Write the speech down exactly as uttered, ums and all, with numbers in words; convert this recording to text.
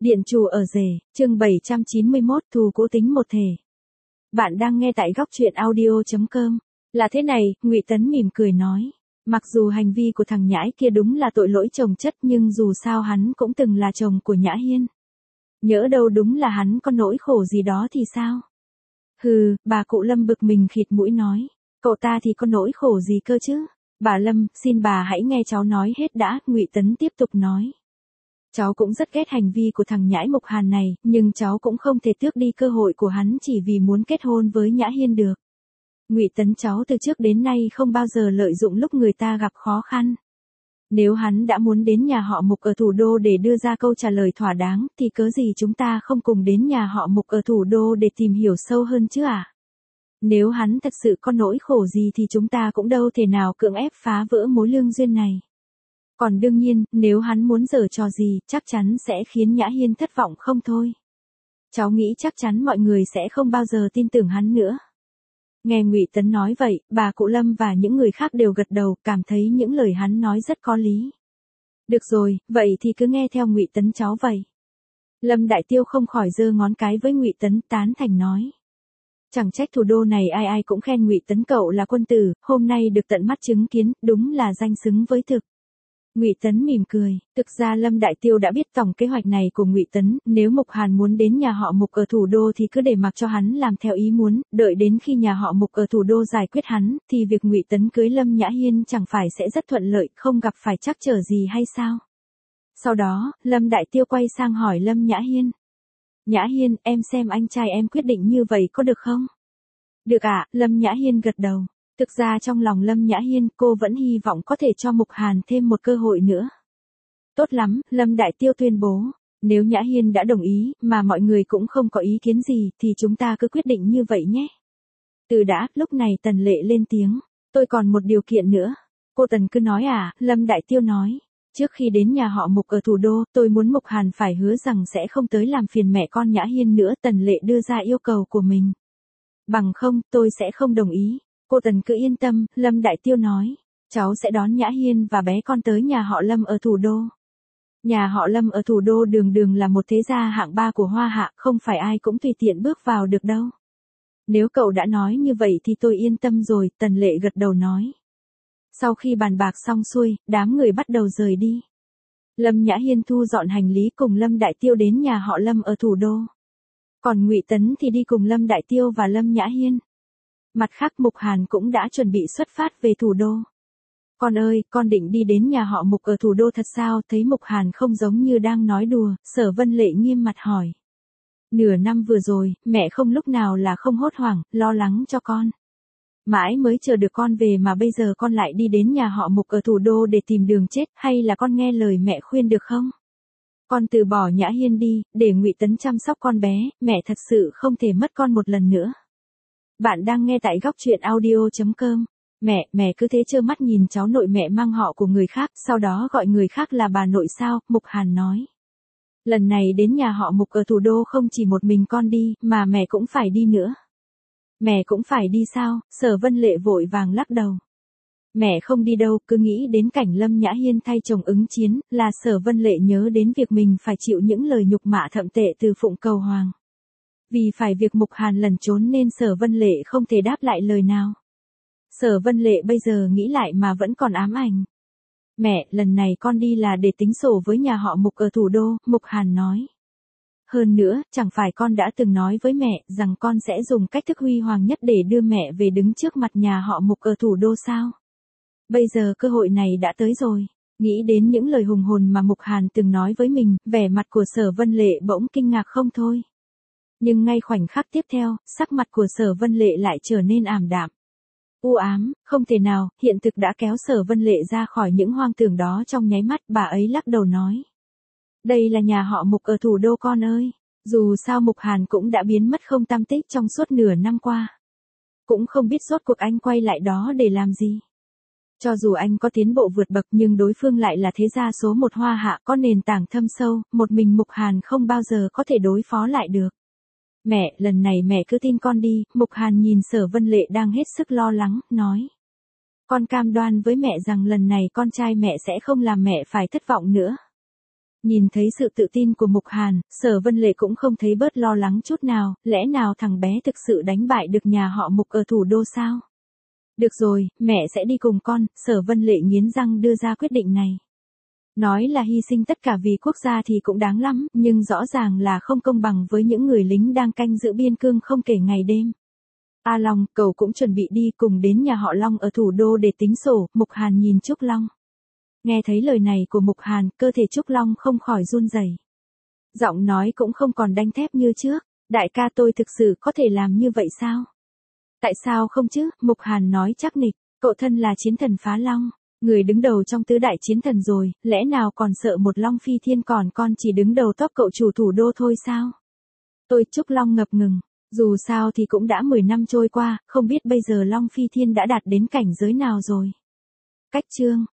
Điện chủ ở rể, chương bảy trăm chín mươi mốt thù cũ tính một thể. Bạn đang nghe tại góc truyện audio chấm com. Là thế này, Ngụy Tấn mỉm cười nói. Mặc dù hành vi của thằng nhãi kia đúng là tội lỗi chồng chất nhưng dù sao hắn cũng từng là chồng của Nhã Hiên. Nhỡ đâu đúng là hắn có nỗi khổ gì đó thì sao? Hừ, bà cụ Lâm bực mình khịt mũi nói. Cậu ta thì có nỗi khổ gì cơ chứ? Bà Lâm, xin bà hãy nghe cháu nói hết đã, Ngụy Tấn tiếp tục nói. Cháu cũng rất ghét hành vi của thằng nhãi Mục Hàn này, nhưng cháu cũng không thể tước đi cơ hội của hắn chỉ vì muốn kết hôn với Nhã Hiên được. Ngụy Tấn cháu từ trước đến nay không bao giờ lợi dụng lúc người ta gặp khó khăn. Nếu hắn đã muốn đến nhà họ Mục ở thủ đô để đưa ra câu trả lời thỏa đáng, thì cớ gì chúng ta không cùng đến nhà họ Mục ở thủ đô để tìm hiểu sâu hơn chứ à? Nếu hắn thật sự có nỗi khổ gì thì chúng ta cũng đâu thể nào cưỡng ép phá vỡ mối lương duyên này. Còn đương nhiên, nếu hắn muốn giở trò gì, chắc chắn sẽ khiến Nhã Hiên thất vọng không thôi. Cháu nghĩ chắc chắn mọi người sẽ không bao giờ tin tưởng hắn nữa. Nghe Ngụy Tấn nói vậy, bà cụ Lâm và những người khác đều gật đầu, cảm thấy những lời hắn nói rất có lý. Được rồi, vậy thì cứ nghe theo Ngụy Tấn cháu vậy. Lâm Đại Tiêu không khỏi giơ ngón cái với Ngụy Tấn, tán thành nói. Chẳng trách thủ đô này ai ai cũng khen Ngụy Tấn cậu là quân tử, hôm nay được tận mắt chứng kiến, đúng là danh xứng với thực. Ngụy Tấn mỉm cười, thực ra Lâm Đại Tiêu đã biết tổng kế hoạch này của Ngụy Tấn, nếu Mục Hàn muốn đến nhà họ Mục ở thủ đô thì cứ để mặc cho hắn làm theo ý muốn, đợi đến khi nhà họ Mục ở thủ đô giải quyết hắn, thì việc Ngụy Tấn cưới Lâm Nhã Hiên chẳng phải sẽ rất thuận lợi, không gặp phải trắc trở gì hay sao? Sau đó, Lâm Đại Tiêu quay sang hỏi Lâm Nhã Hiên. Nhã Hiên, em xem anh trai em quyết định như vậy có được không? Được ạ, à, Lâm Nhã Hiên gật đầu. Thực ra trong lòng Lâm Nhã Hiên cô vẫn hy vọng có thể cho Mục Hàn thêm một cơ hội nữa. Tốt lắm, Lâm Đại Tiêu tuyên bố. Nếu Nhã Hiên đã đồng ý, mà mọi người cũng không có ý kiến gì, thì chúng ta cứ quyết định như vậy nhé. Từ đã, lúc này Tần Lệ lên tiếng. Tôi còn một điều kiện nữa. Cô Tần cứ nói à, Lâm Đại Tiêu nói. Trước khi đến nhà họ Mục ở thủ đô, tôi muốn Mục Hàn phải hứa rằng sẽ không tới làm phiền mẹ con Nhã Hiên nữa. Tần Lệ đưa ra yêu cầu của mình. Bằng không, tôi sẽ không đồng ý. Cô Tần cứ yên tâm, Lâm Đại Tiêu nói. Cháu sẽ đón Nhã Hiên và bé con tới nhà họ Lâm ở thủ đô. Nhà họ Lâm ở thủ đô đường đường là một thế gia hạng ba của Hoa Hạ, không phải ai cũng tùy tiện bước vào được đâu. Nếu cậu đã nói như vậy thì tôi yên tâm rồi, Tần Lệ gật đầu nói. Sau khi bàn bạc xong xuôi, đám người bắt đầu rời đi. Lâm Nhã Hiên thu dọn hành lý cùng Lâm Đại Tiêu đến nhà họ Lâm ở thủ đô. Còn Ngụy Tấn thì đi cùng Lâm Đại Tiêu và Lâm Nhã Hiên. Mặt khác Mục Hàn cũng đã chuẩn bị xuất phát về thủ đô. Con ơi, con định đi đến nhà họ Mục ở thủ đô thật sao? Thấy Mục Hàn không giống như đang nói đùa, Sở Vân Lệ nghiêm mặt hỏi. Nửa năm vừa rồi, mẹ không lúc nào là không hốt hoảng, lo lắng cho con. Mãi mới chờ được con về mà bây giờ con lại đi đến nhà họ Mục ở thủ đô để tìm đường chết, hay là con nghe lời mẹ khuyên được không? Con từ bỏ Nhã Hiên đi, để Ngụy Tấn chăm sóc con bé, mẹ thật sự không thể mất con một lần nữa. Bạn đang nghe tại góc truyện audio chấm com. Mẹ, mẹ cứ thế trơ mắt nhìn cháu nội mẹ mang họ của người khác, sau đó gọi người khác là bà nội sao, Mục Hàn nói. Lần này đến nhà họ Mục ở thủ đô không chỉ một mình con đi, mà mẹ cũng phải đi nữa. Mẹ cũng phải đi sao? Sở Vân Lệ vội vàng lắc đầu. Mẹ không đi đâu, cứ nghĩ đến cảnh Lâm Nhã Hiên thay chồng ứng chiến, là Sở Vân Lệ nhớ đến việc mình phải chịu những lời nhục mạ thậm tệ từ Phụng Cầu Hoàng. Vì phải việc Mục Hàn lẩn trốn nên Sở Vân Lệ không thể đáp lại lời nào. Sở Vân Lệ bây giờ nghĩ lại mà vẫn còn ám ảnh. Mẹ, lần này con đi là để tính sổ với nhà họ Mục ở thủ đô, Mục Hàn nói. Hơn nữa, chẳng phải con đã từng nói với mẹ rằng con sẽ dùng cách thức huy hoàng nhất để đưa mẹ về đứng trước mặt nhà họ Mục ở thủ đô sao? Bây giờ cơ hội này đã tới rồi. Nghĩ đến những lời hùng hồn mà Mục Hàn từng nói với mình, vẻ mặt của Sở Vân Lệ bỗng kinh ngạc không thôi. Nhưng ngay khoảnh khắc tiếp theo, sắc mặt của Sở Vân Lệ lại trở nên ảm đạm. U ám, không thể nào, hiện thực đã kéo Sở Vân Lệ ra khỏi những hoang tưởng đó trong nháy mắt, bà ấy lắc đầu nói. Đây là nhà họ Mục ở thủ đô con ơi, dù sao Mục Hàn cũng đã biến mất không tăm tích trong suốt nửa năm qua. Cũng không biết rốt cuộc anh quay lại đó để làm gì. Cho dù anh có tiến bộ vượt bậc nhưng đối phương lại là thế gia số một Hoa Hạ có nền tảng thâm sâu, một mình Mục Hàn không bao giờ có thể đối phó lại được. Mẹ, lần này mẹ cứ tin con đi, Mục Hàn nhìn Sở Vân Lệ đang hết sức lo lắng, nói. Con cam đoan với mẹ rằng lần này con trai mẹ sẽ không làm mẹ phải thất vọng nữa. Nhìn thấy sự tự tin của Mục Hàn, Sở Vân Lệ cũng không thấy bớt lo lắng chút nào, lẽ nào thằng bé thực sự đánh bại được nhà họ Mục ở thủ đô sao? Được rồi, mẹ sẽ đi cùng con, Sở Vân Lệ nghiến răng đưa ra quyết định này. Nói là hy sinh tất cả vì quốc gia thì cũng đáng lắm, nhưng rõ ràng là không công bằng với những người lính đang canh giữ biên cương không kể ngày đêm. A Long, cậu cũng chuẩn bị đi cùng đến nhà họ Long ở thủ đô để tính sổ, Mục Hàn nhìn Trúc Long. Nghe thấy lời này của Mục Hàn, cơ thể Trúc Long không khỏi run rẩy. Giọng nói cũng không còn đanh thép như trước, đại ca tôi thực sự có thể làm như vậy sao? Tại sao không chứ? Mục Hàn nói chắc nịch, cậu thân là chiến thần phá long, người đứng đầu trong tứ đại chiến thần rồi, lẽ nào còn sợ một Long Phi Thiên, còn con chỉ đứng đầu top cậu chủ thủ đô thôi sao? Tôi Trúc Long ngập ngừng, dù sao thì cũng đã mười năm trôi qua, không biết bây giờ Long Phi Thiên đã đạt đến cảnh giới nào rồi. Cách chương